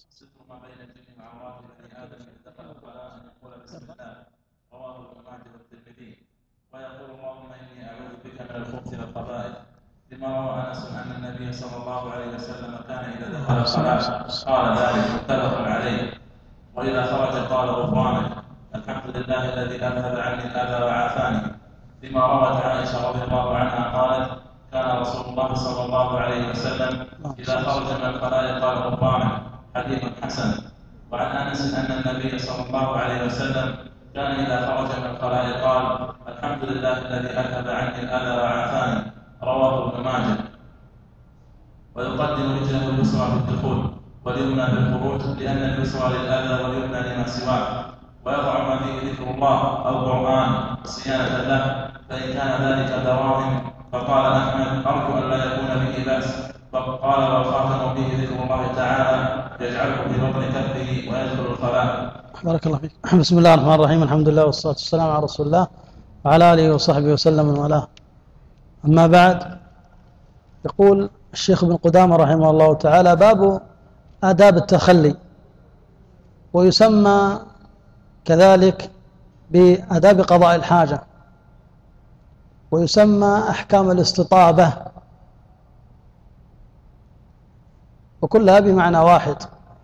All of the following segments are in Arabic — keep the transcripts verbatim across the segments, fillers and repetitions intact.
ستر ما بين الجن وعورات بني ادم اذا دخل الخلاء ان يقول بسم الله، رواه ابن ماجه والترمذي، ويقول اللهم اني اعوذ بك من الخبث والخبائث، لما روى انس ان النبي صلى الله عليه وسلم كان اذا دخل الخلاء قال ذلك متفق عليه، واذا خرج قال غفرانك الحمد لله الذي اذهب عني الاذى وعافاني، لما روت عائشه رضي الله عنها قالت كان رسول الله صلى الله عليه وسلم اذا خرج من الخلاء قال غفرانك، حديث حسن. وعن انس ان النبي صلى الله عليه وسلم كان اذا خرج من الخلاء قال الحمد لله الذي اذهب عني الاذى وعافاني، رواه ابن ماجه. ويقدم رجله اليسرى في الدخول واليمنى في الخروج، لان اليسرى للاذى واليمنى لما سواه، ويضع ما فيه ذكر الله او قران صيانه له، فان كان ذلك دراهم. فقال احمد ارجو ان لا يكون به باس، فقال والخاتم به ذكر الله تعالى يجعله في بطن كفه ويدخل الخلاء. بارك الله فيك. بسم الله الرحمن الرحيم، الحمد لله والصلاة والسلام على رسول الله وعلى آله وصحبه وسلم من والاه. أما بعد، يقول الشيخ ابن قدامة رحمه الله تعالى باب آداب التخلي، ويسمى كذلك بآداب قضاء الحاجة، ويسمى أحكام الاستطابة، وكلها بمعنى واحد.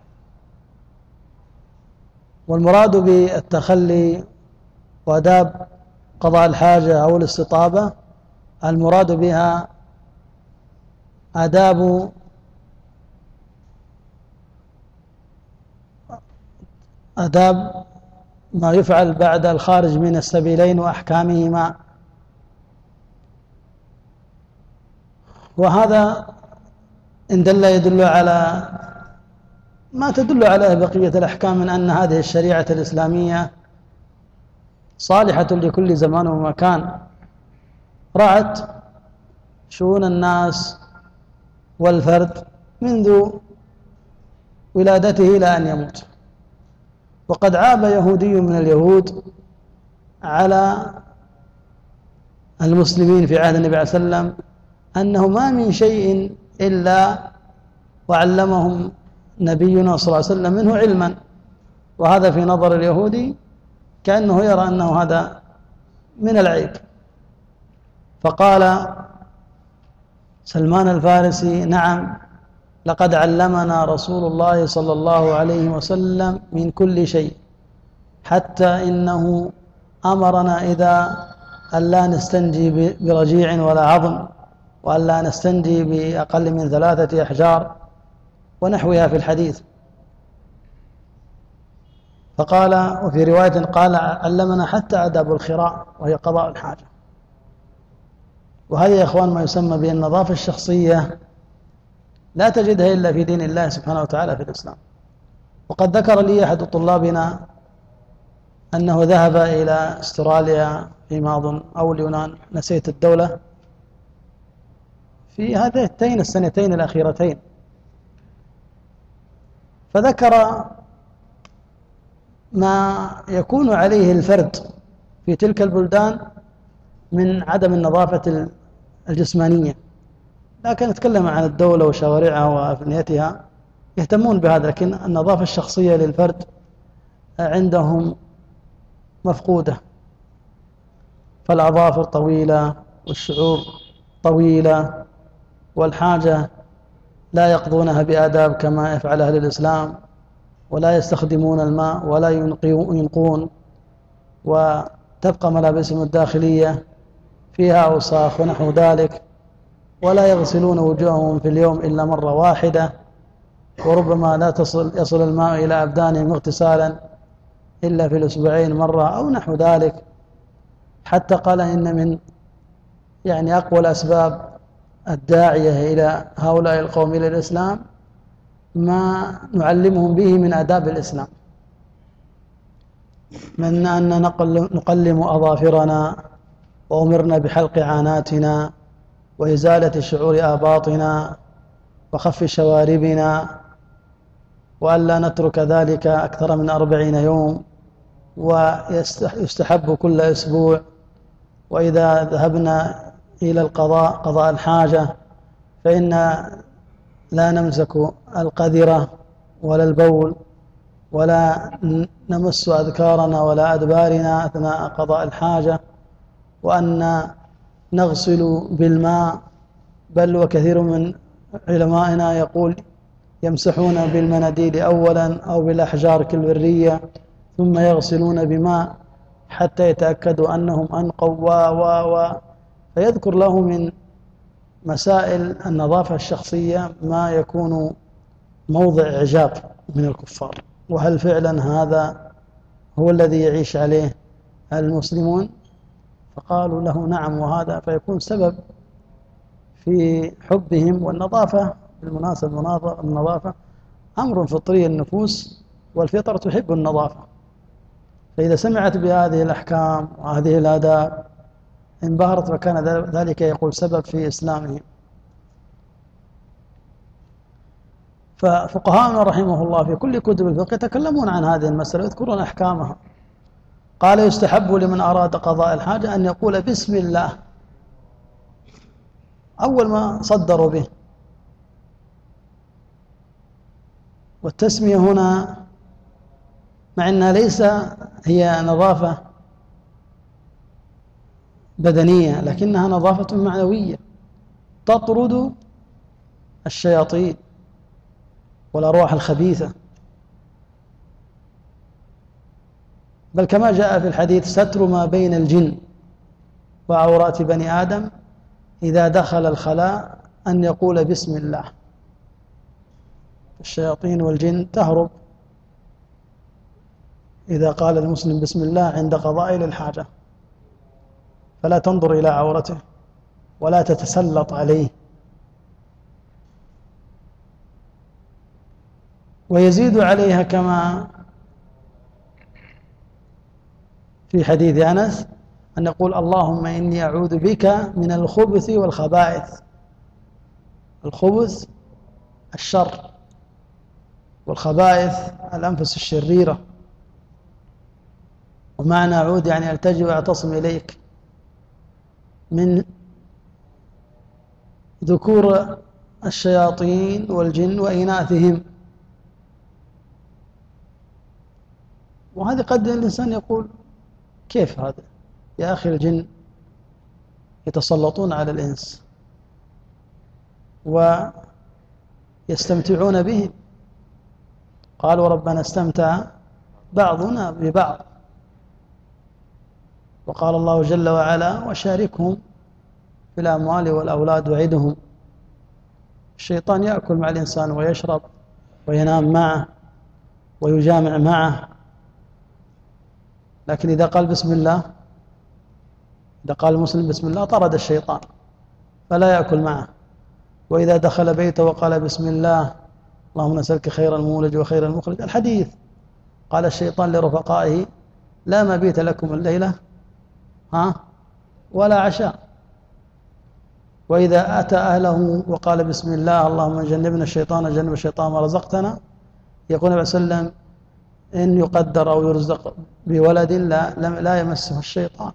والمراد بالتخلي وآداب قضاء الحاجة أو الاستطابة، المراد بها آداب آداب ما يفعل بعد الخارج من السبيلين وأحكامهما. وهذا إن دل يدل على ما تدل عليه بقية الأحكام من أن هذه الشريعة الإسلامية صالحة لكل زمان ومكان، رعت شؤون الناس والفرد منذ ولادته إلى أن يموت. وقد عاب يهودي من اليهود على المسلمين في عهد النبي عليه الصلاة والسلام أنه ما من شيء إلا وعلمهم نبينا صلى الله عليه وسلم منه علما، وهذا في نظر اليهودي كأنه يرى أنه هذا من العيب. فقال سلمان الفارسي نعم، لقد علمنا رسول الله صلى الله عليه وسلم من كل شيء، حتى إنه أمرنا إذا ألا نستنجي برجيع ولا عظم، وألا نستنجي بأقل من ثلاثة أحجار ونحوها في الحديث. فقال وفي رواية قال علمنا حتى آداب الخراء وهي قضاء الحاجة. وهذه يا إخوان ما يسمى بالنظافة الشخصية، لا تجدها إلا في دين الله سبحانه وتعالى في الإسلام. وقد ذكر لي أحد طلابنا أنه ذهب إلى استراليا فيما أظن أو اليونان، نسيت الدولة، في هاتين السنتين الأخيرتين، فذكر ما يكون عليه الفرد في تلك البلدان من عدم النظافة الجسمانية. لكن نتكلم عن الدولة وشوارعها وأبنيتها يهتمون بهذا، لكن النظافة الشخصية للفرد عندهم مفقودة. فالأظافر طويلة والشعور طويلة، والحاجة لا يقضونها بآداب كما يفعل أهل الإسلام، ولا يستخدمون الماء ولا ينقون، وتبقى ملابسهم الداخلية فيها أوساخ ونحو ذلك، ولا يغسلون وجوههم في اليوم إلا مرة واحدة، وربما لا تصل يصل الماء إلى أبدانهم اغتسالا إلا في الأسبوعين مرة أو نحو ذلك. حتى قال إن من يعني أقوى الأسباب الداعية إلى هؤلاء القوم إلى الإسلام ما نعلمهم به من آداب الإسلام، من أن نقلم أظافرنا، وأمرنا بحلق عاناتنا، وإزالة شعور آباطنا، وخف شواربنا، وألا نترك ذلك أكثر من أربعين يوم، ويستحب كل أسبوع. وإذا ذهبنا إلى القضاء قضاء الحاجة فإن لا نمسك القذرة ولا البول، ولا نمس أذكارنا ولا أدبارنا أثناء قضاء الحاجة، وأن نغسل بالماء، بل وكثير من علمائنا يقول يمسحون بالمناديل أولا أو بالأحجار كالبرية ثم يغسلون بماء حتى يتأكدوا أنهم أنقوا و و و فيذكر له من مسائل النظافة الشخصية ما يكون موضع إعجاب من الكفار. وهل فعلا هذا هو الذي يعيش عليه المسلمون؟ فقالوا له نعم، وهذا فيكون سبب في حبهم. والنظافة بالمناسبة النظافة أمر فطري النفوس، والفطر تحب النظافة، فإذا سمعت بهذه الأحكام وهذه الآداب انبهرت، وكان ذلك يقول سبب في إسلامهم. ففقهاءنا رحمه الله في كل كتب الفقه يتكلمون عن هذه المسألة ويذكرون أحكامها. قال يستحب لمن أراد قضاء الحاجة أن يقول بسم الله أول ما صدروا به. والتسمية هنا مع أنها ليس هي نظافة بدنية، لكنها نظافة معنوية تطرد الشياطين والأرواح الخبيثة. بل كما جاء في الحديث ستر ما بين الجن وعورات بني آدم إذا دخل الخلاء أن يقول بسم الله. الشياطين والجن تهرب إذا قال المسلم بسم الله عند قضاء للحاجة، فلا تنظر إلى عورته ولا تتسلط عليه. ويزيد عليها كما في حديث أنس أن يقول اللهم إني أعوذ بك من الخبث والخبائث. الخبث الشر، والخبائث الأنفس الشريرة. ومعنى أعوذ يعني ألتجئ وأعتصم إليك من ذكور الشياطين والجن وإناثهم. وهذه قد الإنسان يقول كيف هذا يا أخي؟ الجن يتسلطون على الإنس ويستمتعون بهم. قالوا ربنا استمتع بعضنا ببعض. وقال الله جل وعلا وشاركهم في الأموال والأولاد وعدهم. الشيطان يأكل مع الإنسان ويشرب وينام معه ويجامع معه، لكن إذا قال بسم الله، إذا قال المسلم بسم الله طرد الشيطان فلا يأكل معه. وإذا دخل بيته وقال بسم الله اللهم نسألك خير المولج وخير المخرج، الحديث قال الشيطان لرفقائه لا مبيت لكم الليلة ها ولا عشاء. وإذا أتى أهله وقال بسم الله اللهم جنبنا الشيطان جنب الشيطان ما رزقتنا، يقول النبي صلى الله عليه وسلم إن يقدر أو يرزق بولد لا, لا يمسه الشيطان.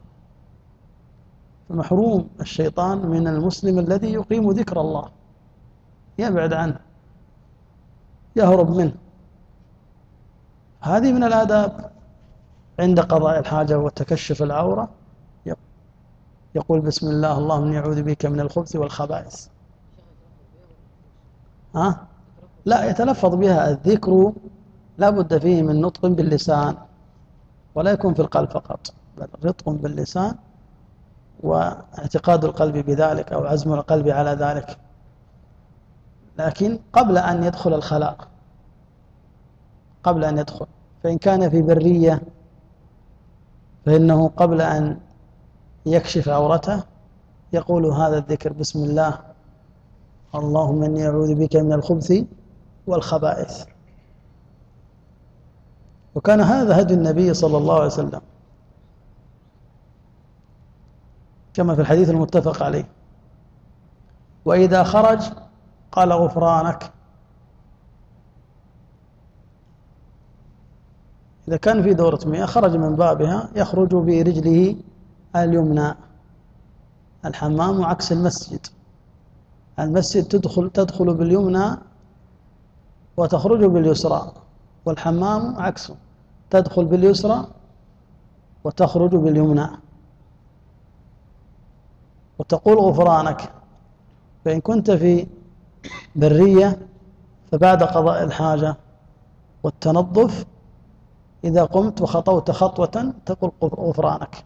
فمحروم الشيطان من المسلم الذي يقيم ذكر الله، يبعد عنه يهرب منه. هذه من الآداب عند قضاء الحاجة وتكشف العورة، يقول بسم الله اللهم إني أعوذ بك من الخبث والخبائث. ها؟ لا، يتلفظ بها. الذكر لا بد فيه من نطق باللسان ولا يكون في القلب فقط، بل نطق باللسان واعتقاد القلب بذلك أو عزم القلب على ذلك، لكن قبل أن يدخل الخلاء، قبل أن يدخل. فإن كان في برية فإنه قبل أن يكشف عورته يقول هذا الذكر بسم الله اللهم إني أعوذ بك من الخبث والخبائث. وكان هذا هدي النبي صلى الله عليه وسلم كما في الحديث المتفق عليه. وإذا خرج قال غفرانك. إذا كان في دورة مياه خرج من بابها يخرج برجله اليمنى. الحمام عكس المسجد، المسجد تدخل تدخل باليمنى وتخرج باليسرى، والحمام عكسه، تدخل باليسرى وتخرج باليمنى، وتقول غفرانك. فإن كنت في برية فبعد قضاء الحاجة والتنظف إذا قمت وخطوت خطوة تقول غفرانك.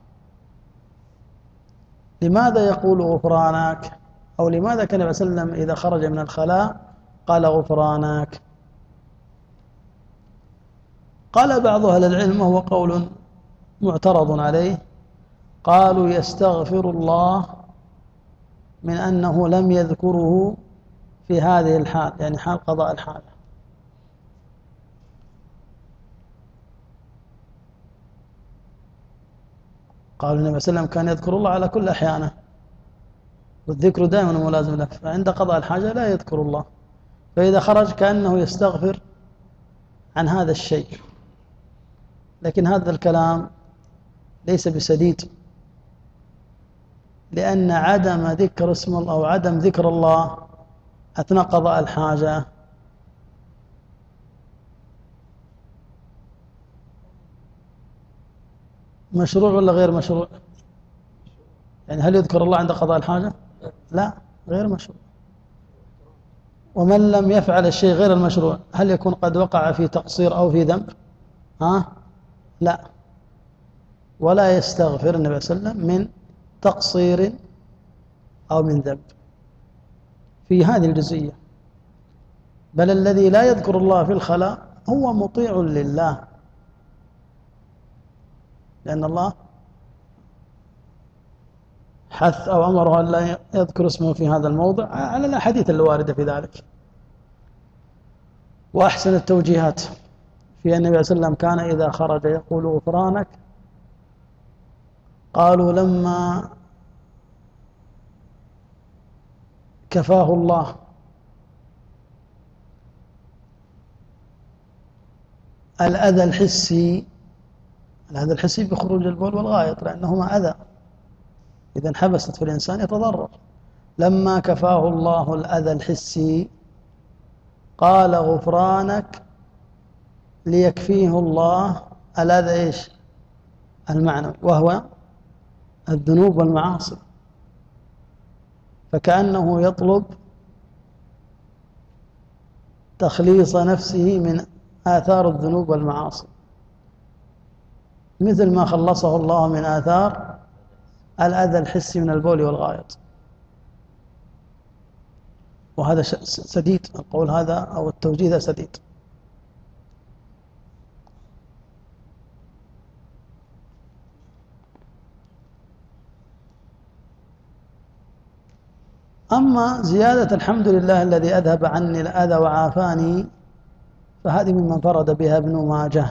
لماذا يقول غفرانك؟ أو لماذا كان النبي صلى الله عليه وسلم إذا خرج من الخلاء قال غفرانك؟ قال بعض أهل العلم وهو قول معترض عليه، قالوا يستغفر الله من أنه لم يذكره في هذه الحال، يعني حال قضاء الحاجة. قالوا النبي صلى الله عليه وسلم كان يذكر الله على كل أحيانه، والذكر دائما ملازم له، فعند قضاء الحاجة لا يذكر الله، فإذا خرج كأنه يستغفر عن هذا الشيء. لكن هذا الكلام ليس بسديد، لأن عدم ذكر اسم الله أو عدم ذكر الله أثناء قضاء الحاجة مشروع ولا غير مشروع؟ يعني هل يذكر الله عند قضاء الحاجة؟ لا، غير مشروع. ومن لم يفعل الشيء غير المشروع هل يكون قد وقع في تقصير أو في ذنب؟ ها؟ لا. ولا يستغفر النبي صلى الله عليه وسلم من تقصير أو من ذنب في هذه الجزئية، بل الذي لا يذكر الله في الخلاء هو مطيع لله، لأن الله حث أو أمره أن لا يذكر اسمه في هذا الموضع على الأحاديث الواردة في ذلك. وأحسن التوجيهات في أن النبي صلى الله عليه وسلم كان إذا خرج يقول غفرانك. قالوا لما كفاه الله الأذى الحسي، الأذى الحسي بخروج البول والغائط لأنهما أذى، إذا انحبست في الإنسان يتضرر. لما كفاه الله الأذى الحسي قال غفرانك ليكفيه الله الأذى إيش؟ المعنى، وهو الذنوب والمعاصي، فكأنه يطلب تخليص نفسه من آثار الذنوب والمعاصي، مثل ما خلصه الله من آثار الأذى الحسي من البول والغائط. وهذا سديد، القول هذا أو التوجيه هذا سديد. أما زيادة الحمد لله الذي أذهب عني الأذى وعافاني فهذه ممن فرد بها ابن ماجه،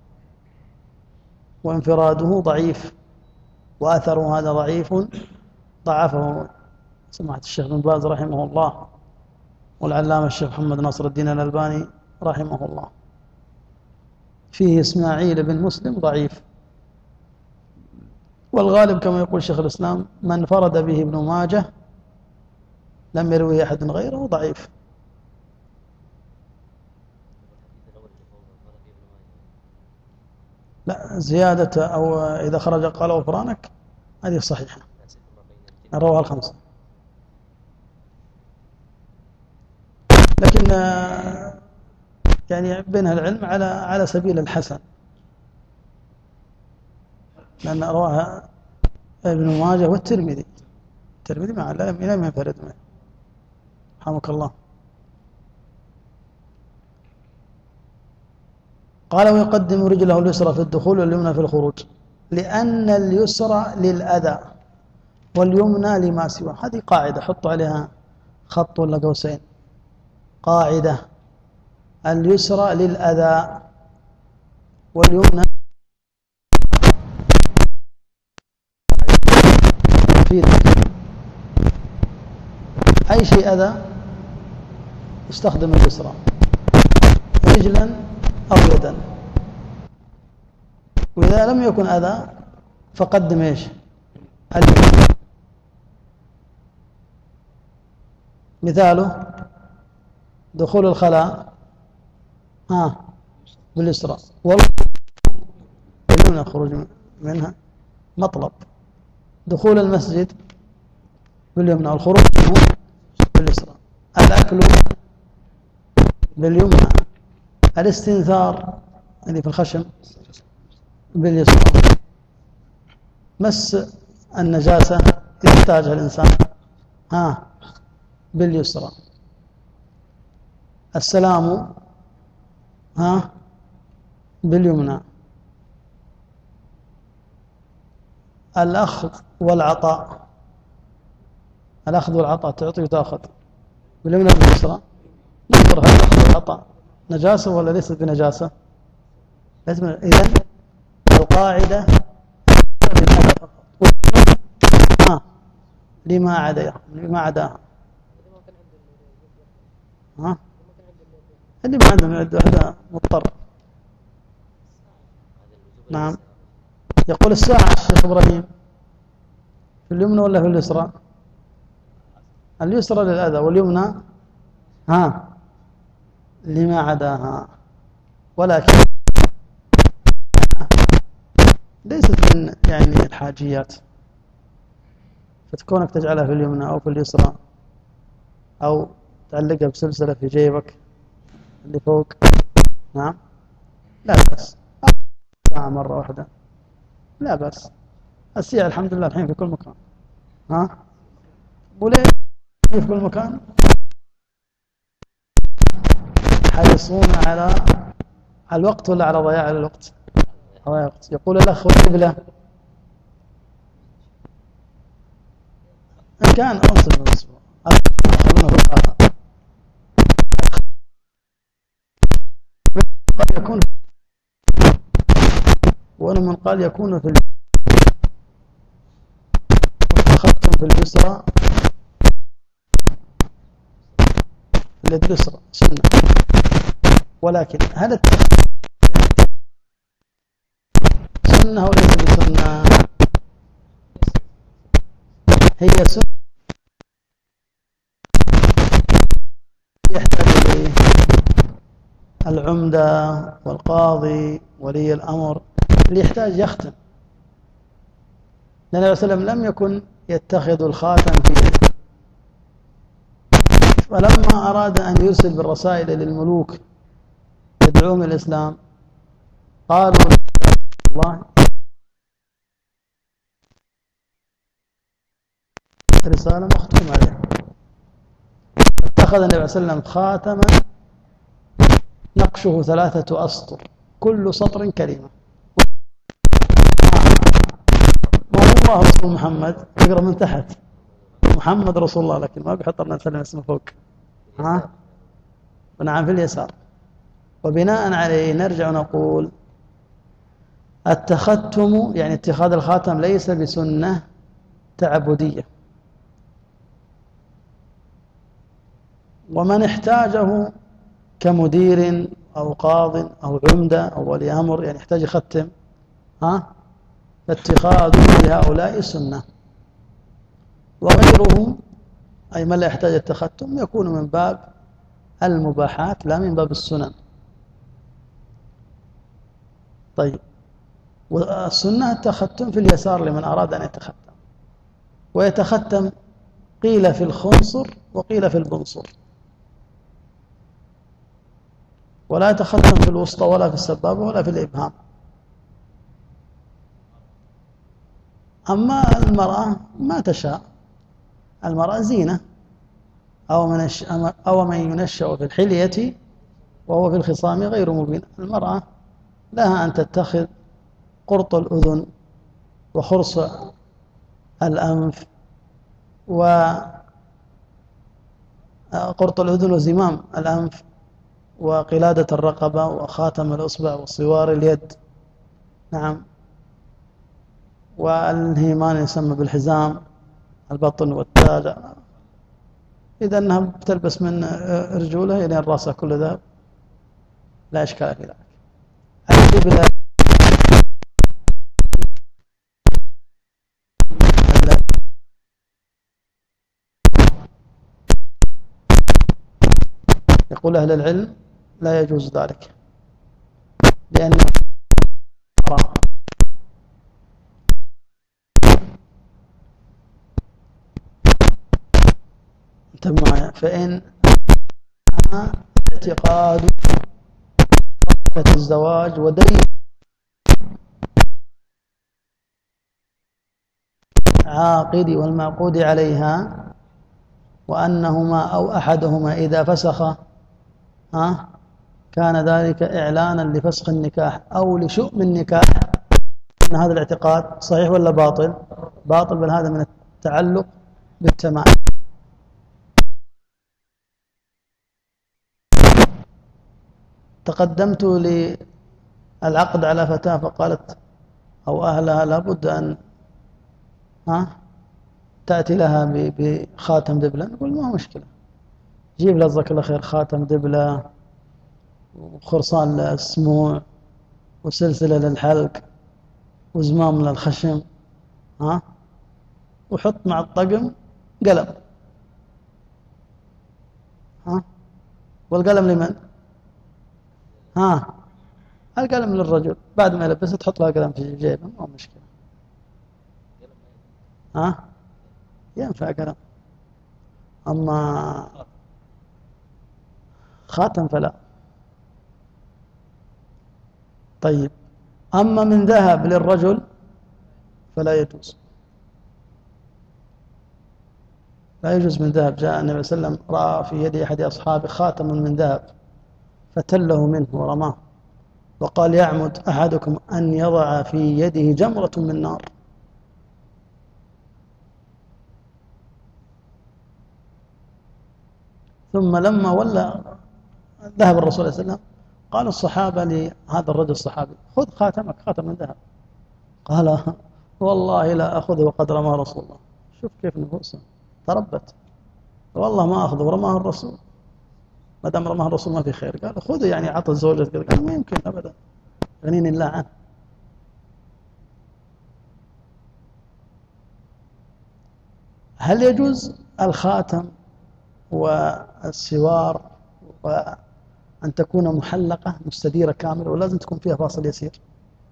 وانفراده ضعيف، وأثره هذا ضعيف ضعفه سماحة الشيخ بن باز رحمه الله، والعلامة الشيخ محمد ناصر الدين الألباني رحمه الله. فيه إسماعيل بن مسلم ضعيف، والغالب كما يقول شيخ الإسلام من فرد به ابن ماجه لم يروي أحد غيره ضعيف. لا، زيادة أو إذا خرج قال غفرانك هذه صحيحة، رواه الخمسة. لكن يعني بينها العلم على على سبيل الحسن، لأن رواها ابن ماجه والترمذي، الترمذي مع لم ينفرد منه رحمك الله. قال ويقدم رجله اليسرى في الدخول واليمنى في الخروج، لأن اليسرى للأذى واليمنى لما سواه. هذه قاعدة حط عليها خط ولا قوسين، قاعدة: اليسرى للأذى واليمنى في أي شيء أذى استخدم اليسرى، رجلا أو يدا، وإذا لم يكن أذى فقدم إيش؟ اليمنى. مثاله دخول الخلاء ها باليسرى، والله باليمنى الخروج منها مطلب. دخول المسجد باليمنى والخروج منه باليسرى. الأكل باليمنى. الاستنثار اللي في الخشم باليسرى. مس النجاسة يحتاجها الإنسان ها باليسرى. السلام ها باليمنى. الأخذ والعطاء، الأخذ والعطاء تعطي وتأخذ باليمنى باليسرى. ننظر هل الأخذ والعطاء نجاسة ولا ليست بنجاسة؟ إذن القاعدة ها لما عدا لما عداها ها اللي ما عندهم يعد واحدة مضطر. نعم. يقول الساعة الشيخ إبراهيم في اليمنى ولا في اليسرى؟ اليسرى للأذى واليمنى ها لما عداها، ولكن ليست من يعني الحاجيات، فتكونك تجعلها في اليمنى أو في اليسرى أو تعلقها بسلسلة في جيبك اللي فوق. نعم لا بأس. ساعة مرة واحدة لا بأس. السياعة الحمد لله الحين في كل مكان. ها وليه في كل مكان؟ حريصون على الوقت ولا على ضياع الوقت؟ ضياع الوقت. يقول الأخ والقبلة إن كان أنصف بالأسبوع أخذونه في القاعدة قد يكون ومن قال يكون في أخذتم في اليسرى اليد اليسرى سنة، كن هل التخفيف سنة وليس بسنة؟ هي سنة يحتاج إليه العمدة والقاضي ولي الأمر اللي يحتاج يختم، لأن النبي صلى الله عليه وسلم لم يكن يتخذ الخاتم في يده، فلما أراد أن يرسل بالرسائل للملوك يدعوهم إلى الإسلام قالوا الله رسالة مختومة عليها، اتخذ النبي صلى الله عليه وسلم خاتما نقشه ثلاثة أسطر كل سطر كلمة. ما هو الله رسول محمد يقرأ من تحت محمد رسول الله، لكن ما بيحط لنا سلم اسمه فوق ها ونعم في اليسار. وبناء عليه نرجع ونقول التختم يعني اتخاذ الخاتم ليس بسنة تعبدية، ومن احتاجه كمدير أو قاض أو عمدة أو ولي أمر يعني يحتاج يختم ها فاتخاذه لهؤلاء سنة، وغيرهم أي من لا يحتاج التختم يكون من باب المباحات لا من باب السنن. طيب والسنة التختم في اليسار لمن أراد أن يتختم، ويتختم قيل في الخنصر وقيل في البنصر، ولا يتختم في الوسطى ولا في السبابة ولا في الإبهام. أما المرأة ما تشاء، المرأة زينة أو من أو من ينشأ في الحلية وهو في الخصام غير مبين. المرأة لها أن تتخذ قرط الأذن وخرص الأنف وقرط الأذن وزمام الأنف وقلادة الرقبة وخاتم الأصبع وصوار اليد. نعم. والهيمان يسمى بالحزام البطن والتاج، إذا أنها بتلبس من رجولها إلى رأسها كل ذا لا إشكال في ذلك. القبلة يقول أهل العلم لا يجوز ذلك. لأن انتبه معي، فإن اعتقاد بركة الزواج ودليل عاقد والمعقود عليها وأنهما أو أحدهما إذا فسخ ها كان ذلك إعلانا لفسخ النكاح أو لشؤم النكاح، أن هذا الاعتقاد صحيح ولا باطل؟ باطل، بل هذا من التعلق بالتمام. تقدمت للعقد على فتاة فقالت أو أهلها لابد أن ها تأتي لها بخاتم دبلة. نقول ما مشكلة، جيب لها جزاك الله خير خاتم دبلة وخرصان للسموع وسلسلة للحلق وزمام للخشم، ها وحط مع الطقم قلم، ها والقلم لمن؟ ها القلم للرجل، بعد ما يلبسها تحط لها قلم في جيبه، ما مشكلة. ها ينفع قلم، أما خاتم فلا. طيب أما من ذهب للرجل فلا يجوز، لا يجوز من ذهب. جاء النبي صلى الله عليه وسلم رأى في يد أحد أصحابه خاتم من ذهب فتله منه ورماه وقال يعمد أحدكم أن يضع في يده جمرة من نار. ثم لما ولى ذهب الرسول صلى الله عليه وسلم قال الصحابة لهذا الرجل الصحابي خذ خاتمك، خاتم من ذهب. قال والله لا أخذه وقد رماه رسول الله. شوف كيف نفوسه تربت، والله ما أخذه ورماه الرسول، ما دام رماه الرسول ما في خير. قال خذه يعني عطى الزوجة، قال ما يمكن أبدا، غنيني الله عنه. هل يجوز الخاتم والسوار وأن تكون محلقة مستديرة كاملة ولازم تكون فيها فاصل يسير؟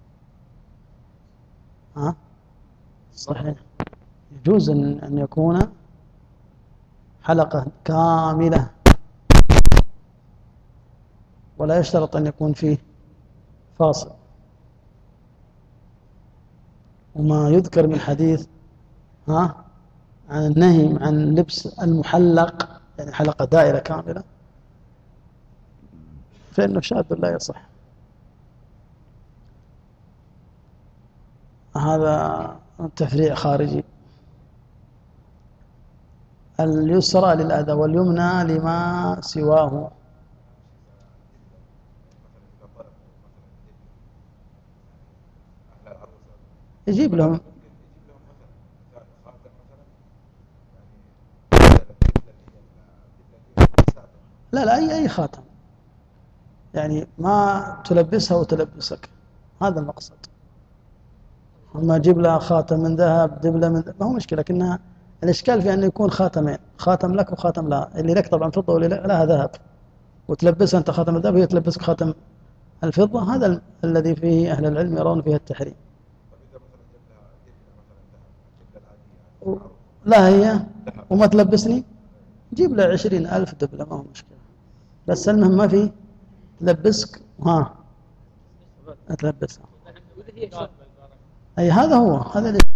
ها صحيح، يجوز أن يكون حلقة كاملة ولا يشترط أن يكون فيه فاصل. وما يذكر من حديث ها عن النهي عن لبس المحلق يعني حلقة دائرة كاملة فإنه شاذ لا يصح. هذا تفريع خارجي. اليسرى للأذى واليمنى لما سواه. يجيب لهم لا لا أي أي خاتم، يعني ما تلبسها وتلبسك، هذا المقصد. أما أجيب لها خاتم من ذهب دبلة من ذهب ما هو مشكلة، لكنها الإشكال في أن يكون خاتمين، خاتم لك وخاتم لها. اللي لك طبعا فضة واللي لها ذهب، وتلبسها أنت خاتم الذهب وهي تلبسك خاتم الفضة. هذا الذي فيه أهل العلم يرون فيه التحريم. لا هي وما تلبسني جيب له عشرين ألف دبلة ما هو مشكلة، بس المهم ما في تلبسك ها تلبسها. أي هذا هو هذا اللي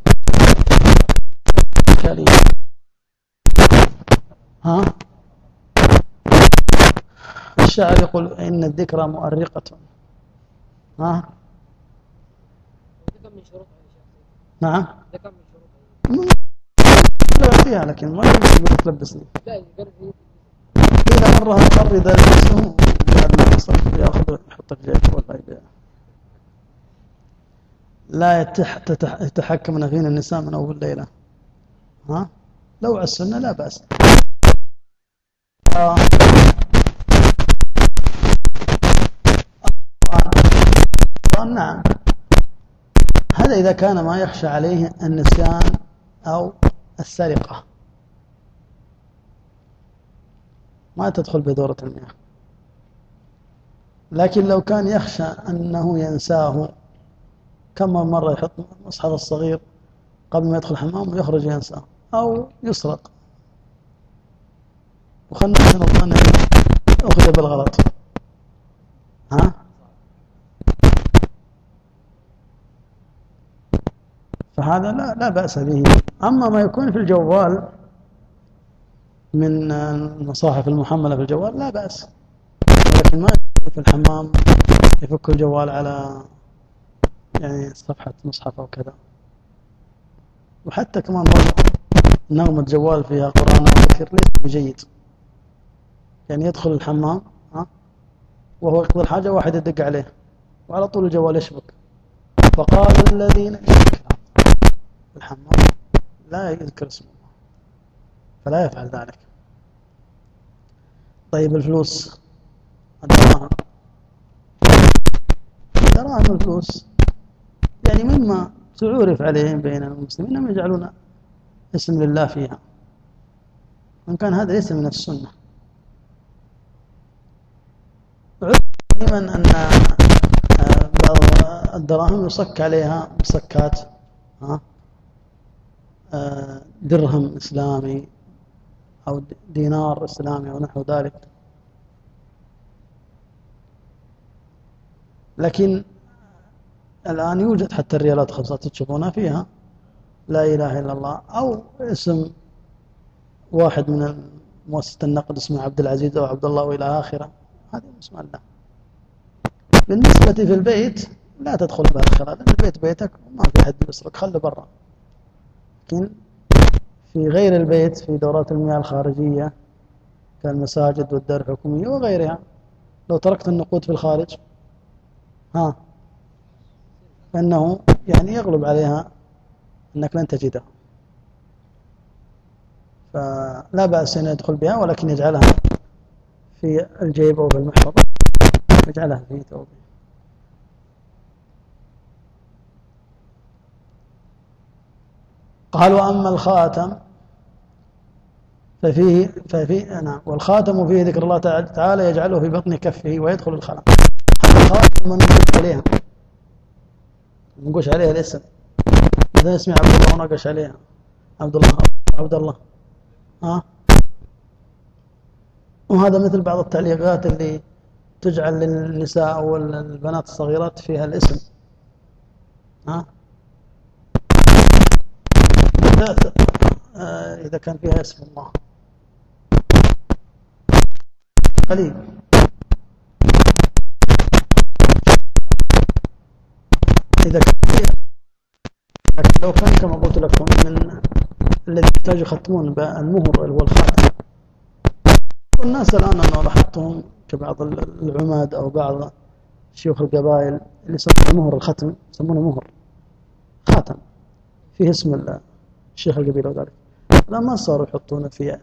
ها الشاعر يقول إن الذكرى مؤرقة. ها نعم لا فيها، لكن ما يقول تلبسني. إذا مرة اضطر إذا لبسه بعد ما يصل يأخذ يحطه في جيبه ولا يبيع. لا يتحكمن فينا النساء من أول ليلة. ها لو عسلنا لا بأس. آه. آه. نعم هذا إذا كان ما يخشى عليه النسيان أو السرقة ما تدخل بدورة المياه. لكن لو كان يخشى أنه ينساه، كم مرة يحط المصحف الصغير قبل ما يدخل الحمام ويخرج ينساه أو يسرق، وخلنا نظن أنه أخذ بالغلط. ها؟ فهذا لا, لا بأس به. أما ما يكون في الجوال من المصاحف المحملة في الجوال لا بأس، لكن ما في الحمام يفك الجوال على يعني صفحة مصحف أو كذا. وحتى كمان نغمة جوال فيها قرآن أو ذكر ليس بجيد، يعني يدخل الحمام ها وهو يقضي الحاجة واحد يدق عليه وعلى طول الجوال يشبك. فقال الذين في الحمام لا يذكر اسم الله، فلا يفعل ذلك. طيب الفلوس، الدراهم، الدراهم والفلوس يعني مما تعرف عليهم بين المسلمين أنهم يجعلون اسم لله فيها، وإن كان هذا ليس من السنة. دائما أن بعض الدراهم يصك عليها مسكات درهم إسلامي أو دينار إسلامي ونحو ذلك، لكن الآن يوجد حتى الريالات خمسة تشوفونها فيها لا إله إلا الله، أو اسم واحد من مؤسسة النقد اسمه عبد العزيز أو عبد الله وإلى آخره، هذه اسم الله. بالنسبة في البيت لا تدخل بهالخلال، لأن البيت بيتك وما في أحد يسرق، خله برا. لكن في غير البيت في دورات المياه الخارجية كالمساجد والدار الحكومية وغيرها، لو تركت النقود في الخارج ها فإنه يعني يغلب عليها أنك لن تجدها، فلا بأس أن يدخل بها، ولكن يجعلها في الجيب أو في المحفظة، يجعلها في ثوبه. قال وأما الخاتم ففيه ففيه نعم والخاتم فيه ذكر الله تعالى يجعله في بطن كفه ويدخل الخلاء. هذا الخاتم من نقش عليها، نقش عليها الاسم، مثلا اسمي عبد الله ونقش عليها عبد الله عبد الله ها. وهذا مثل بعض التعليقات اللي تجعل للنساء أو البنات الصغيرات فيها الاسم ها، إذا كان فيها اسم الله قليل. إذا كان فيها، لكن لو كان كما قلت لكم من الذي يحتاج يختمون بالمهر اللي هو الخاتم، والناس الآن أنا لاحظتهم كبعض العماد أو بعض شيوخ القبائل اللي يسمونه مهر الختم، يسمونه مهر خاتم فيه اسم الشيخ القبيلة وذلك، لا ما صاروا يحطونه في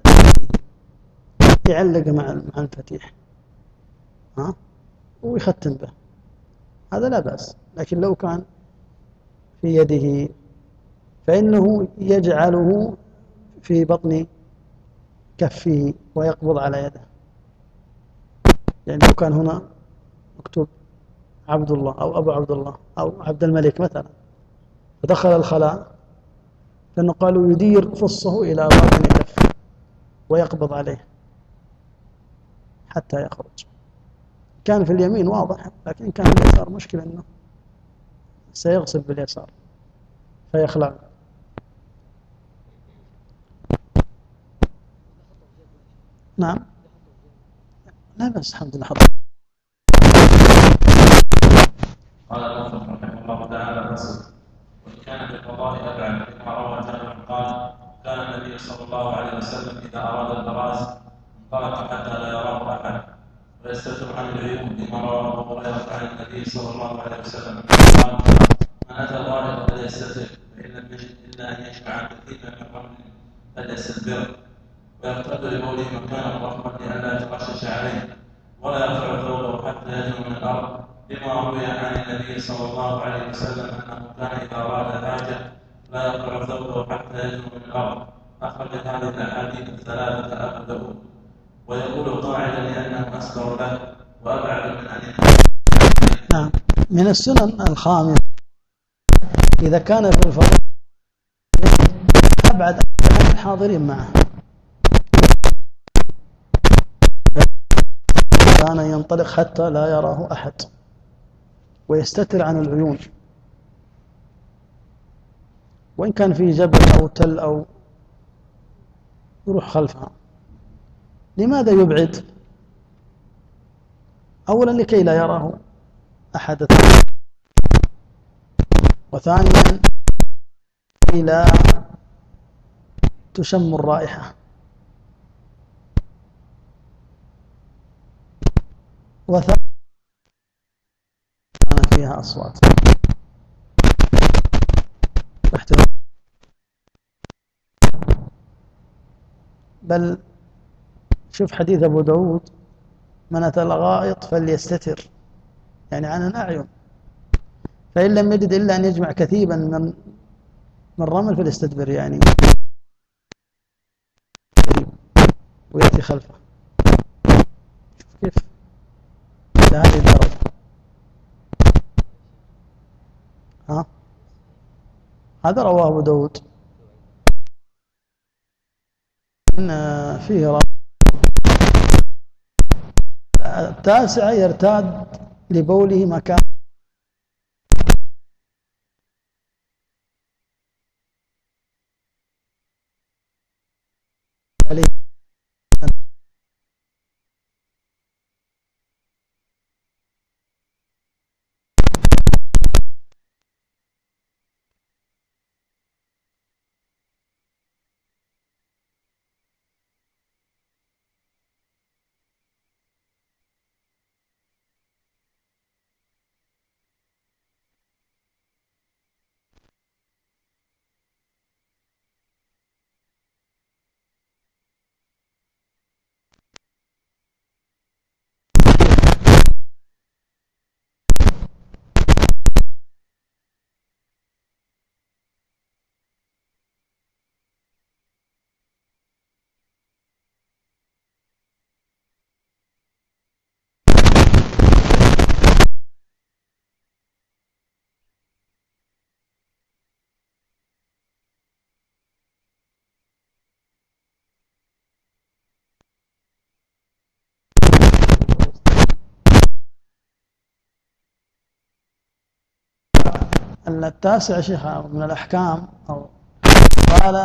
يعلق مع مع الفتيح ها ويختم به، هذا لا بأس. لكن لو كان في يده فإنه يجعله في بطن كفه ويقبض على يده، يعني لو كان هنا مكتوب عبد الله أو أبو عبد الله أو عبد الملك مثلا فدخل الخلاء، فإنه قالوا يدير فصه إلى باطن كفه ويقبض عليه حتى يخرج. كان في اليمين واضح، لكن كان في اليسار مشكلة أنه سيغسل باليسار فيخلع. نعم لا بس الحمد لله. قال الموفق رحمه الله تعالى الرسول وإن كان في القضاء أبعد كما روى جابر قال كان النبي صلى الله عليه وسلم إذا أراد البراز انطلق حتى لا يراه أحد ويستتر عن العيوب لما رواه أبو هريرة عن النبي صلى الله عليه وسلم قال من أتى الغائط فليستتر فإن لم يجد إلا أن يشفع كثيرا من رمل فليستدبر ويرتد لبوله مكانا ضخما لئلا يتغشش عليه ولا يرفع ثوبه حتى يدنو من الأرض لما روي عن النبي صلى الله عليه وسلم أنه كان إذا أراد حاجة لا يرفع ثوبه حتى يدنو من الأرض. أخرج هذه الأحاديث الثلاثة أبو داود. ويقول قاعدا لأنه أسكر له وأبعد من أن نعم. من السنن الخامسة إذا كان في الفرض أبعد عن الحاضرين معه، كان ينطلق حتى لا يراه أحد ويستتر عن العيون، وإن كان في جبل أو تل أو يروح خلفها. لماذا يبعد؟ أولا لكي لا يراه أحد، وثانيا لكي لا تشم الرائحة، وثالثا كان فيها أصوات احتمال. بل شوف حديث أبو داود: من أتى الغائط فليستتر، يعني عن الأعين، فإن لم يجد إلا أن يجمع كثيبا من من الرمل فليستدبر، يعني ويأتي خلفه. شوف كيف إلى هذه الدرجة. ها هذا رواه أبو داود. إن فيه رأي. التاسعة يرتاد لبوله مكان عليه. التاسع شيخ من الأحكام أو قال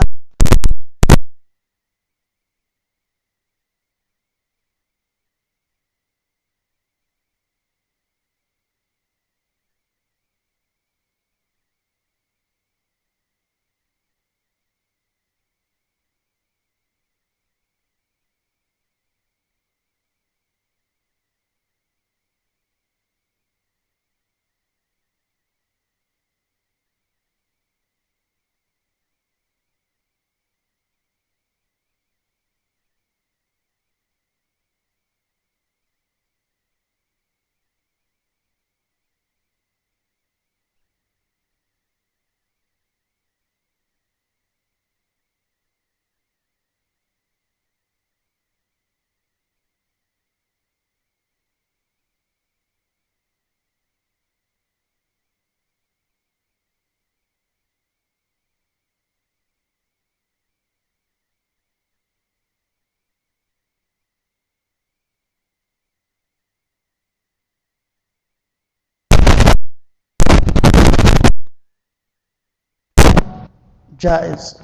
جائز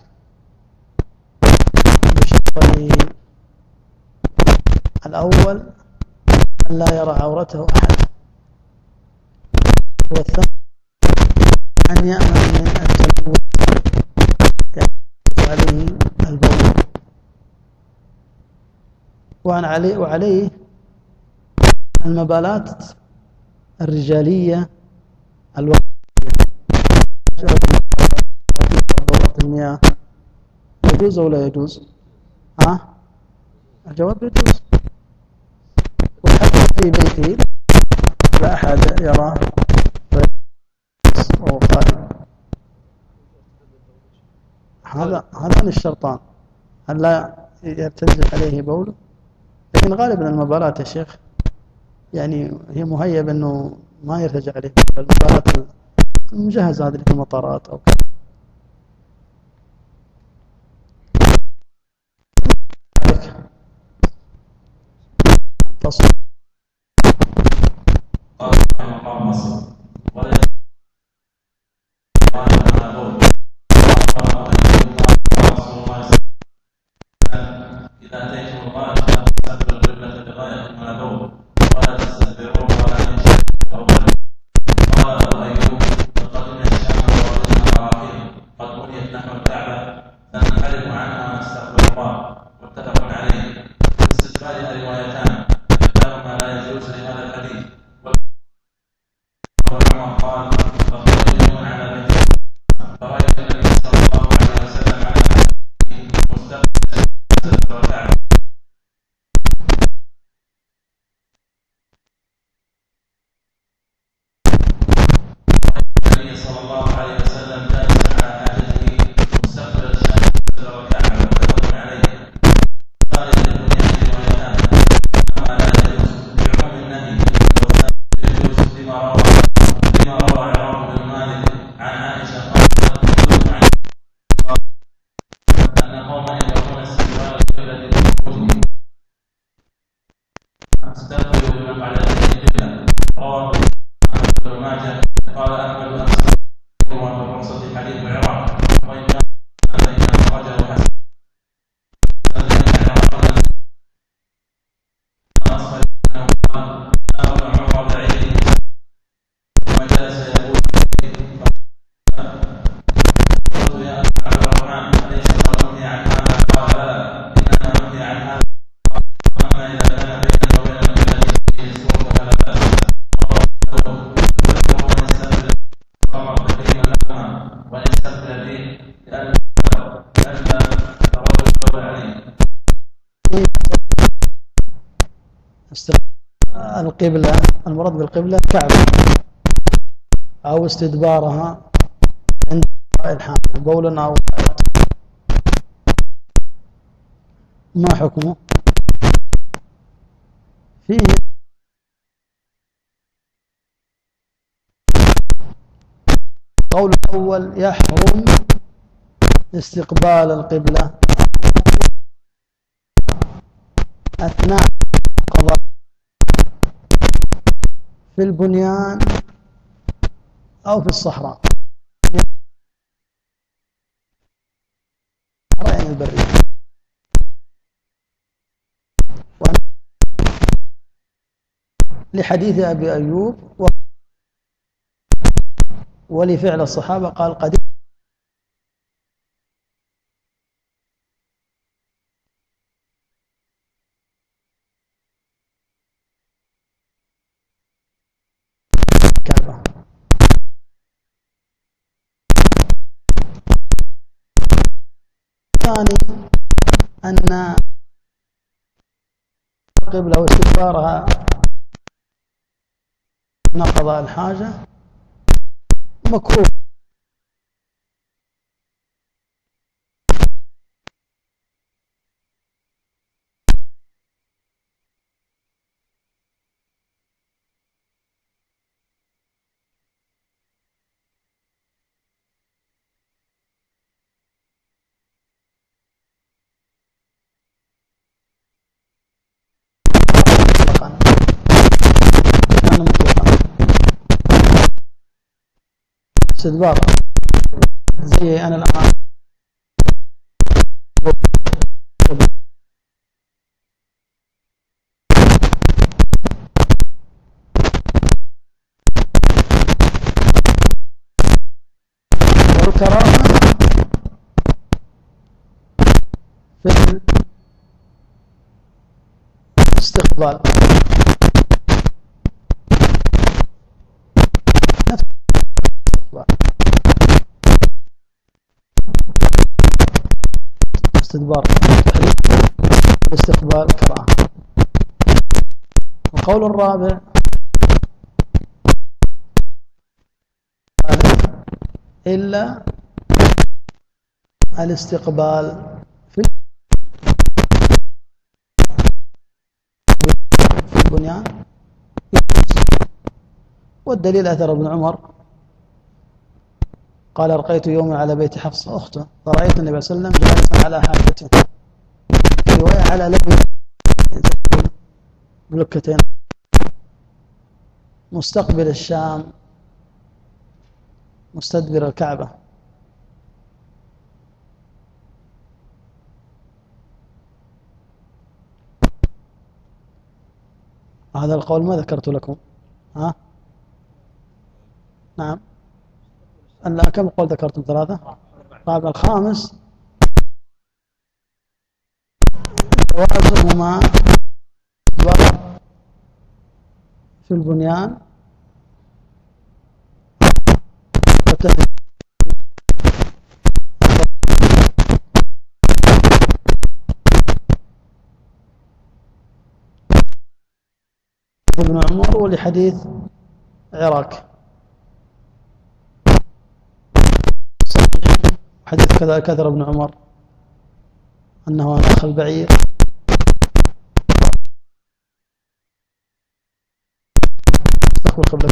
بشرطين: الأول أن لا يرى عورته أحد، والثاني أن يأمن من التلوث يحدث عليه البول، وعن عليه وعليه المبالات الرجالية الوقتية دورة المياه يجوز أو لا يجوز؟ ها؟ الجواب يجوز، وحتى في بيته لا أحد يراه وهو قائم. هذا هذان الشرطان: أن لا يرتد عليه بوله، لكن غالبا المبالاة يا شيخ يعني هي مهيب أنه ما يرتجع عليه المباراة المجهزة هذه في المطارات أو كذا. فصل إذا أتيتم الله فاستقبلوا القبلة بغاية ما لهم ولا تستدبروه ولا تنشروا أو قال أبو أيوب فقدمنا الشام ووجدنا أراضيهم قد بنيت نحو الكعبة فننحرف عنها ونستقبل الله متفق عليه. في الاستقبال روايتان إحداهما لا يجوز لهذا الحديث وعمر قال فخرجوا على بيت فرأيت النبي صلى الله عليه وسلم على مستقبل الكعبة. النبي صلى الله عليه وسلم جالس على حاجته مستقبل الشام صدر الكعبة متفق عليه. قال ابن روايتان أما لا يجوز بعموم النهي يجوز بما روى بما روى عمرو بن مالك عن عائشة قالت قلت عن أن قوما يكرهون استقبال القبلة بخروجهم استقبلوا بمقعدتين القبلة. رواه ابن ماجه قال أحمد بن وفي الرخصة حديث العراق وإن كان بين أخرجه حسن أصبح أنه قال أمر عمر بعيد ثم جلس يقول قلت يا أبا عبد الرحمن أليس قد نهي عن هذا؟ قال بلى إنما نهي عن هذا أما إذا كان بينك وبين القبلة شيء يسوءك فلا بأس. القبلة المراد بالقبلة كعبة أو استدبارها عند الحامل بول أو غائط. ما حكمه؟ فيه قول الأول يحرم استقبال القبلة أثناء قضاء في البنيان أو في الصحراء يعني البرية. لحديث أبي أيوب ولفعل الصحابة قال قديم الكعبة. الثاني أن القبلة واستدبارها نقضاء الحاجة مكروه. استدبار زي أنا الآن والكراهة في الاستقبال نفس استدبار الاستقبال كراهة. القول الرابع إلا الاستقبال في البنيان والدليل أثر ابن عمر قال رقيت يوما على بيت حفصة أخته فرأيت النبي صلى الله عليه وسلم جالسا على حاجته، في رواية على لبن بلوكتين مستقبل الشام مستدبر الكعبة. هذا القول ما ذكرت لكم. ها نعم، لا كم قول ذكرتم؟ ثلاثة. الرابع الخامس جوازهما في البنيان ابن عمر ولحديث عراك صحيح. حديث كذا كثر ابن عمر أنه أخذ البعير استقبل قبلة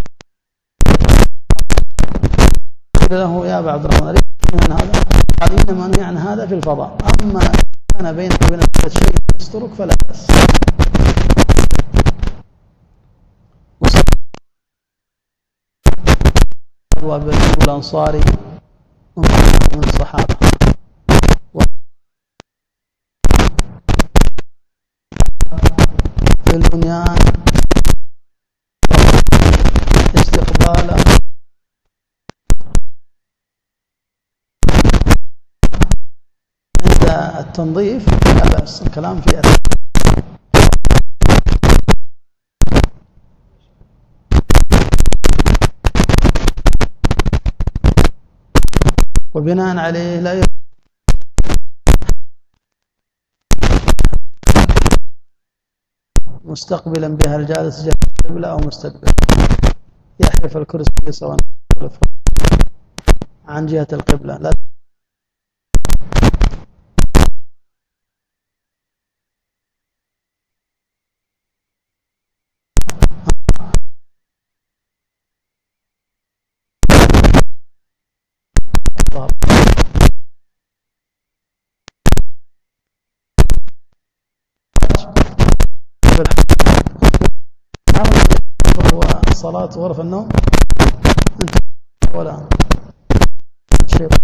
قال له يا أبا عبد الرحمن عن هذا؟ قال إنما نهي عن هذا في الفضاء، أما كان بينك وبين شيء يسترك فلا بأس. أبواب الأنصاري من الصحابة في البنيان استقبالا عند التنظيف لا بأس، الكلام في أثر. وبناء عليه لا مستقبلا بها الجالس جهة القبلة أو مستدبر، يحرف الكرسي سواء عن جهة القبلة لا صلاة غرف النوم انت ولا الشيطان.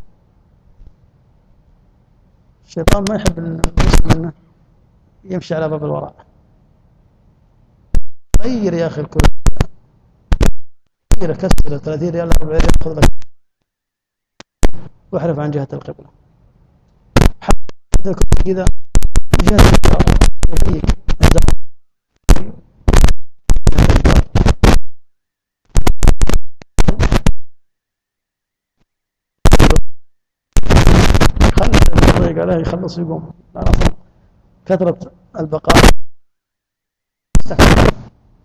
الشيطان ما يحب المسلم انه يمشي على باب الوراء. غير يا اخي الكرسي، غير كسر ثلاثين ريال أربعين ريال خذ لك واحرف عن جهة القبلة. حتى الكرسي كذا جهة الجار يغيك عليه يخلص يقوم. كثرة البقاء استحسن.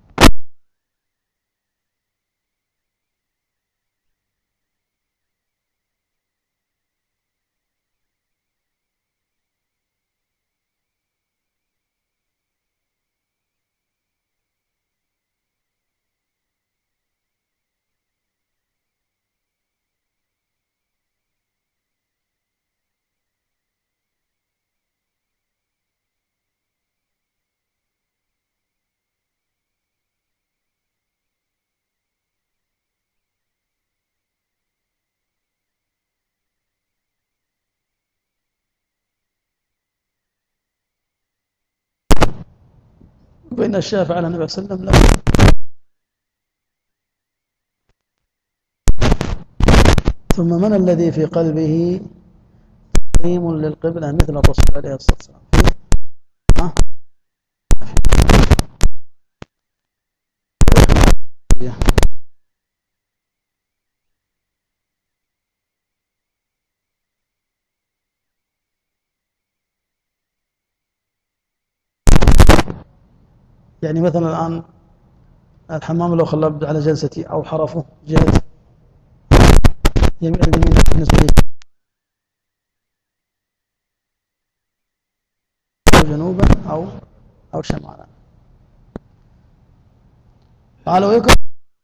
بين الشافعي على النبي صلى الله عليه وسلم لا. ثم من الذي في قلبه تعظيم للقبلة مثل الرسول عليه الصلاة والسلام؟ ها؟ يعني مثلا الآن الحمام لو خلاه على جلستي أو حرفه جهة يمين اليمين بالنسبة لي أو جنوبا أو أو شمالا. قالوا يكون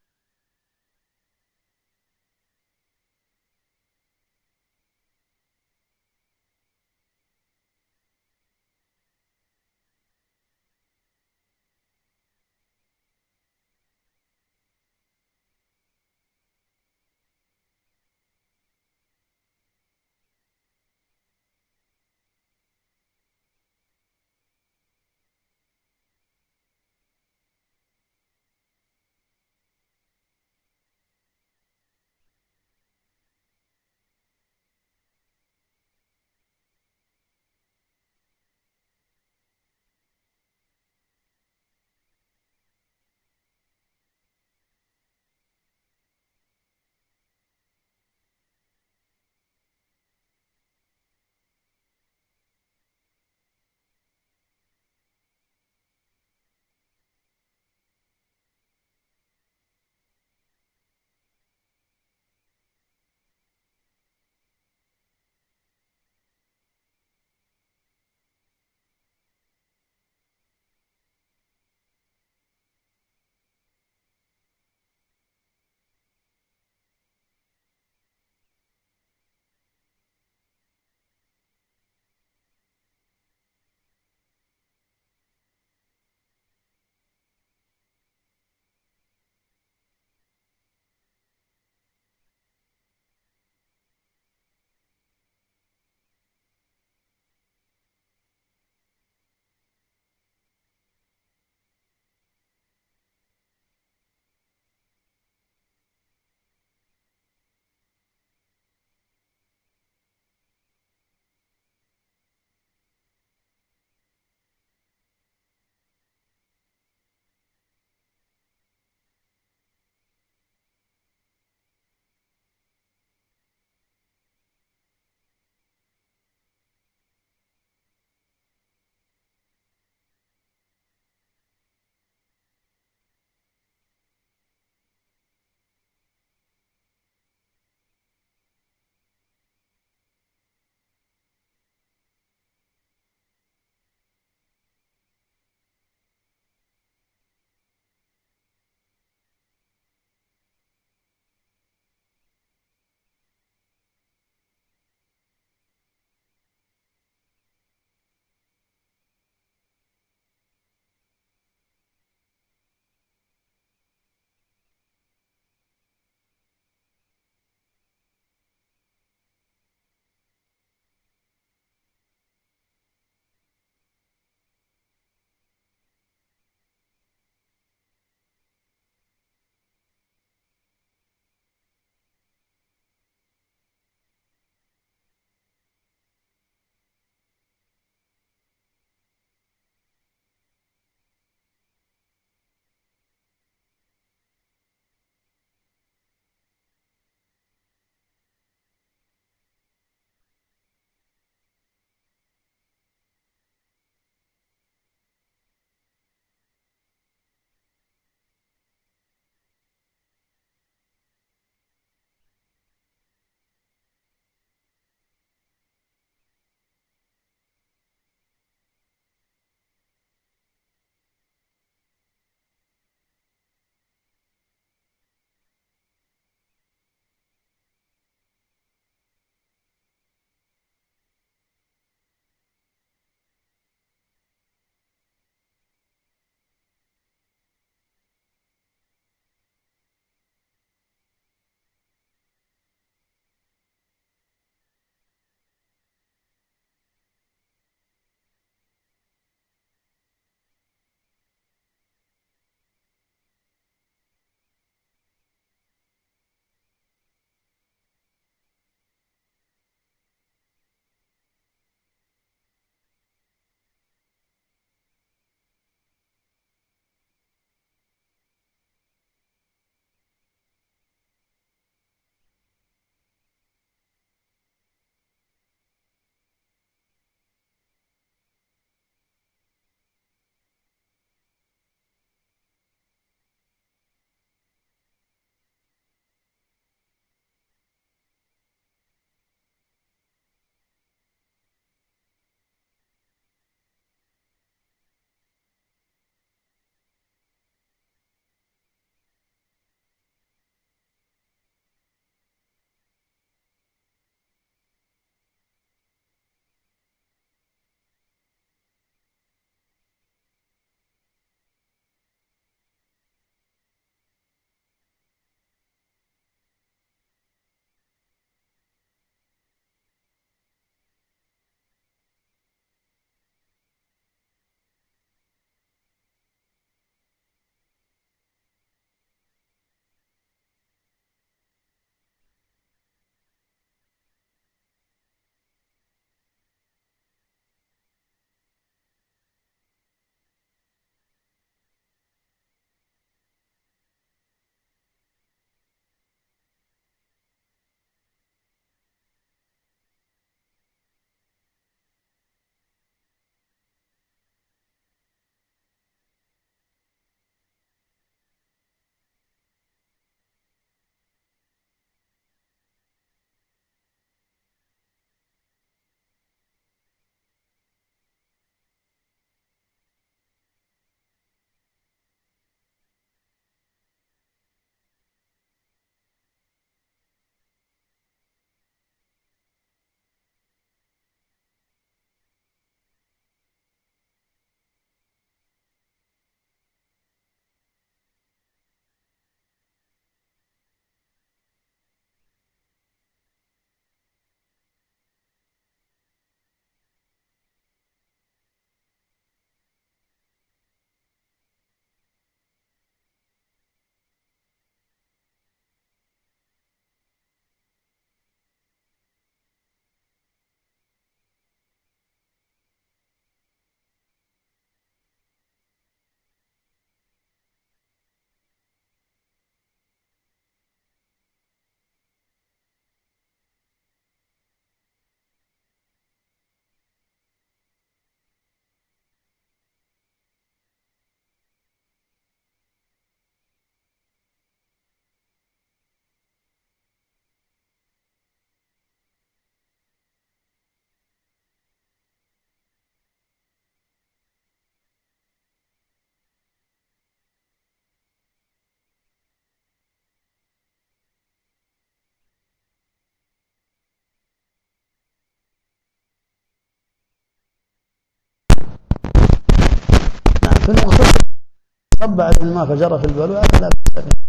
في المغتسل صب عليه الماء فجرى في البلوى فلا بأس به.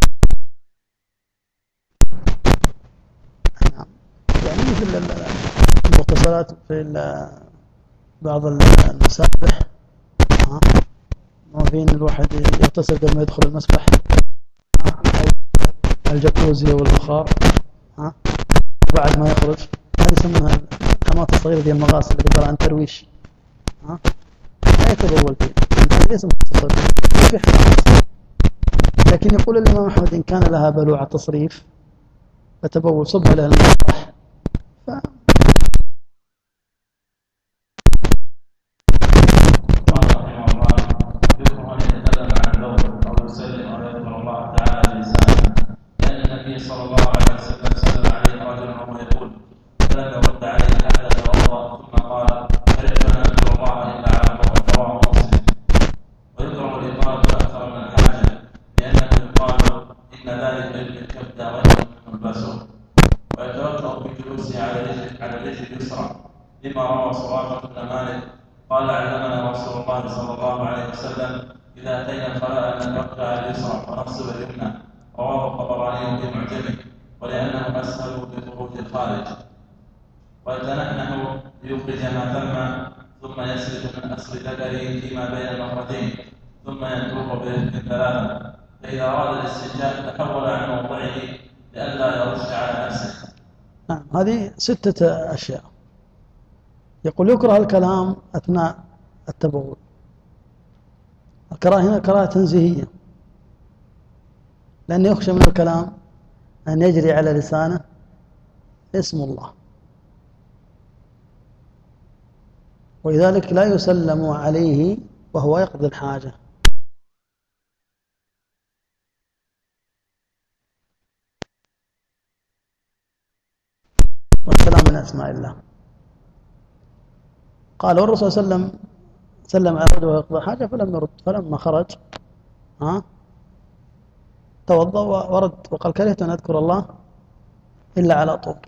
نعم. يعني مثل المغتسلات في بعض المسابح، ما في إن الواحد يغتسل قبل ما يدخل المسبح، أو الجاكوزي أو البخار بعد ما يخرج، هذه يسمونها الحمامات الصغيرة دي المغاسل اللي عبارة عن ترويش، ها لا يتبول فيه، ليس مختصر في حمامات. لكن يقول الإمام أحمد إن كان لها بلوعة تصريف فتبول صب عليها المصباح. ف... صلى الله عليه وسلم سلم عليه رجل وهو يقول فلم يرد عليه حتى توضا ثم قال كيف نذكر الله الا على قوم، رواه مسلم. ويكره الاطاله اكثر من الحاجه لانه يقال ان ذلك يبني الكبد غير الباسور، ويتوقف بجلوسه على رجل على الرجل اليسرى لما روى سراقه بن مالك قال علمنا رسول الله صلى الله عليه وسلم اذا اتينا الخلاء ان نرجع اليسرى ونغسل اليمنى، رواه الطبراني في معجمه، ولأنه أسهل بخروج الخارج، ويتنحنح ليخرج ما ثم ثم يسرد من أصل ذكره فيما بين المخرجين ثم ينفخ برفق ثلاثة، فإذا أراد الاستنجاء تحول عن موضعه لئلا يرش على نفسه. نعم. هذه ستة أشياء. يقول يكره الكلام أثناء التبول. الكراهة هنا كراهة تنزيهية، لأن يخشى من الكلام أن يجري على لسانه اسم الله، ولذلك لا يسلم عليه وهو يقضي الحاجة. والسلام من أسماء الله. قال والرسول صلى الله عليه وسلم سلم على رجل وهو يقضي حاجة فلم يرد، فلما خرج ها توضأ ورد وقال كرهت أن أذكر الله إلا على طول.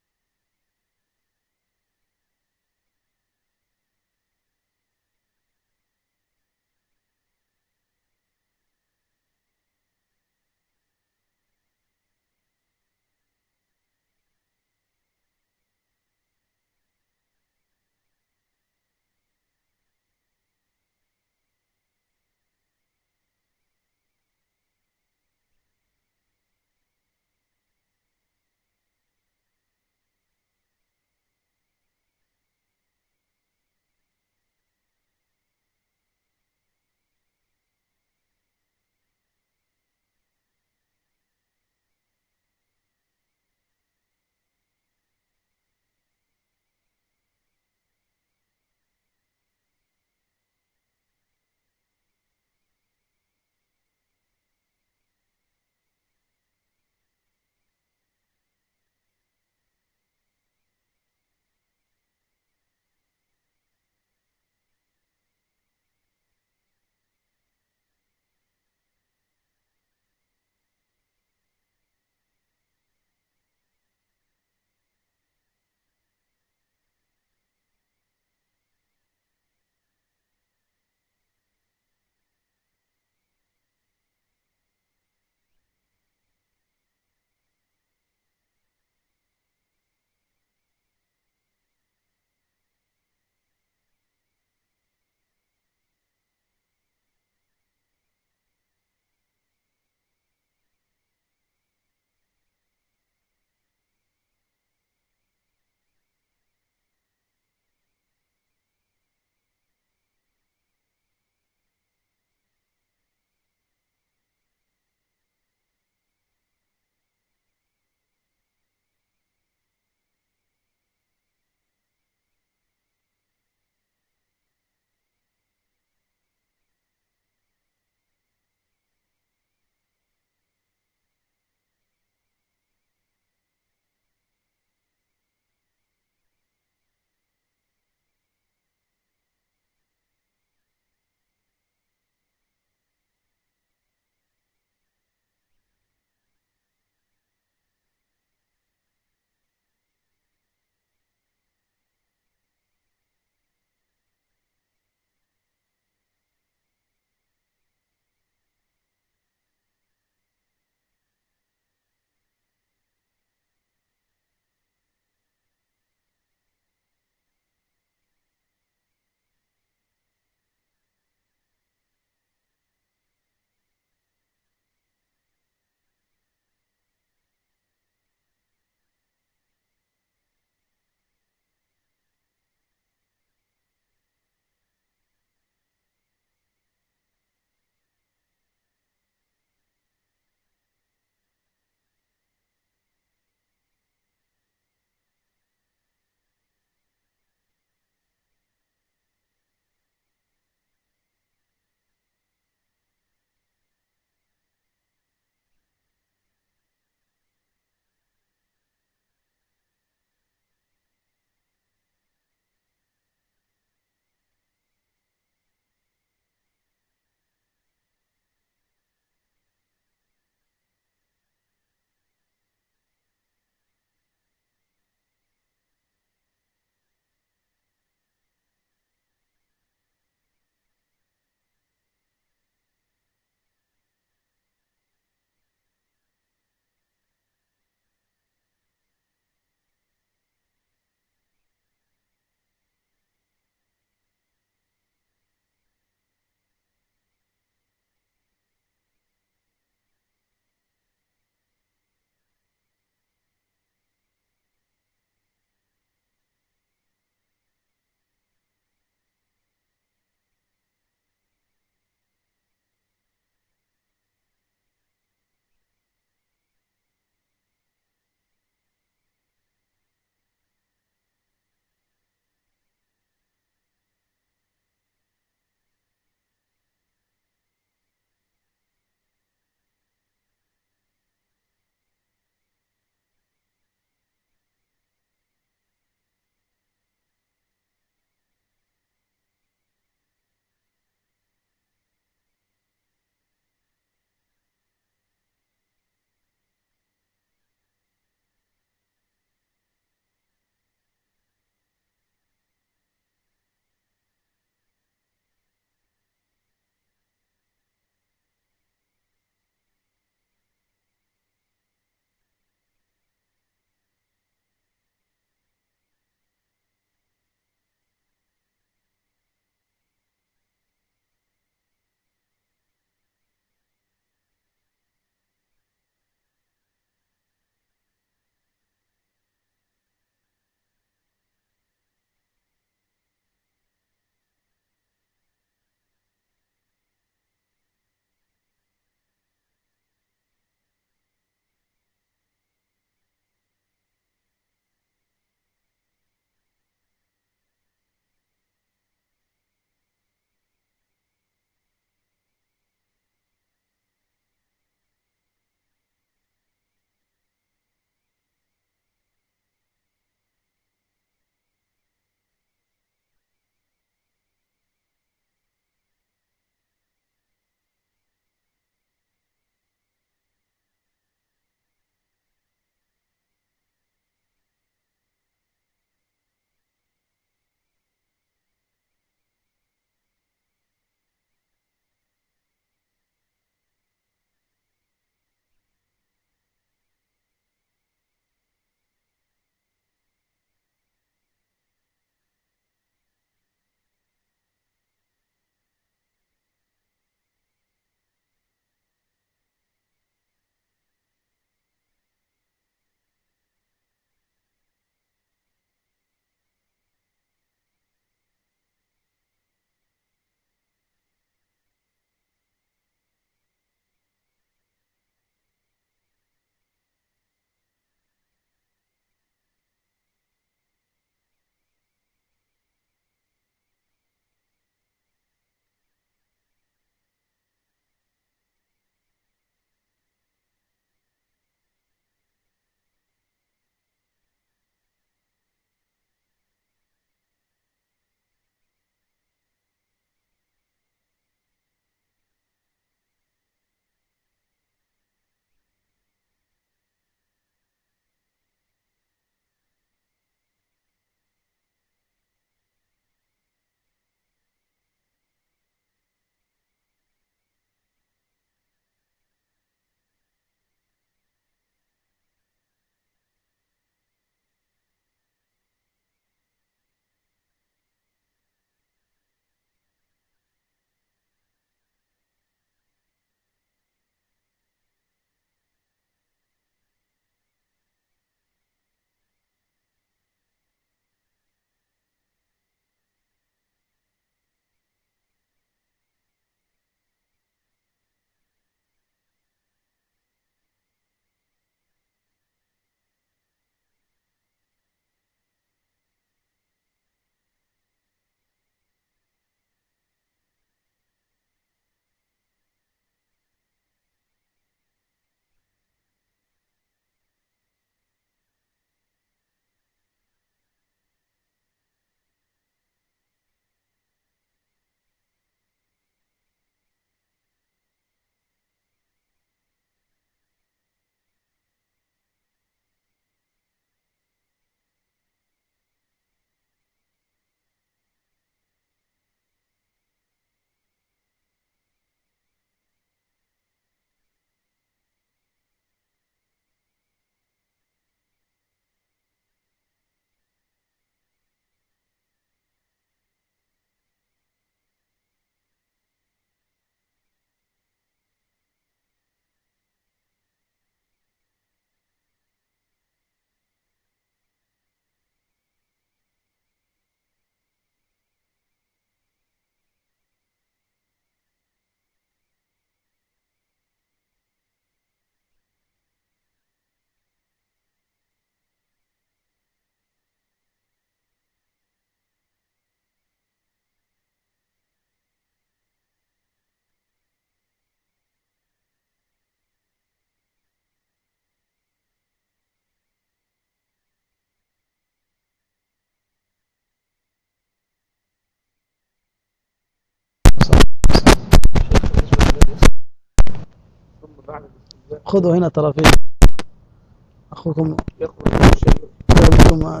خذوا هنا ترى في أخوكم يقبل شيء. يقولكم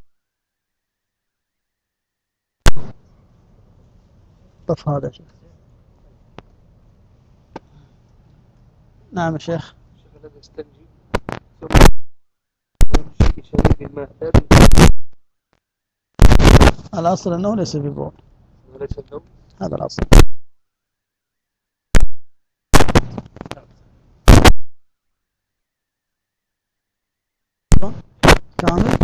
طف هذا شيخ. نعم يا شيخ. شيخ الذي يستنجي ثم شيء شديد ما ثابت. الأصل أنه ليس ببول. وليس النوم. هذا الأصل. كامل.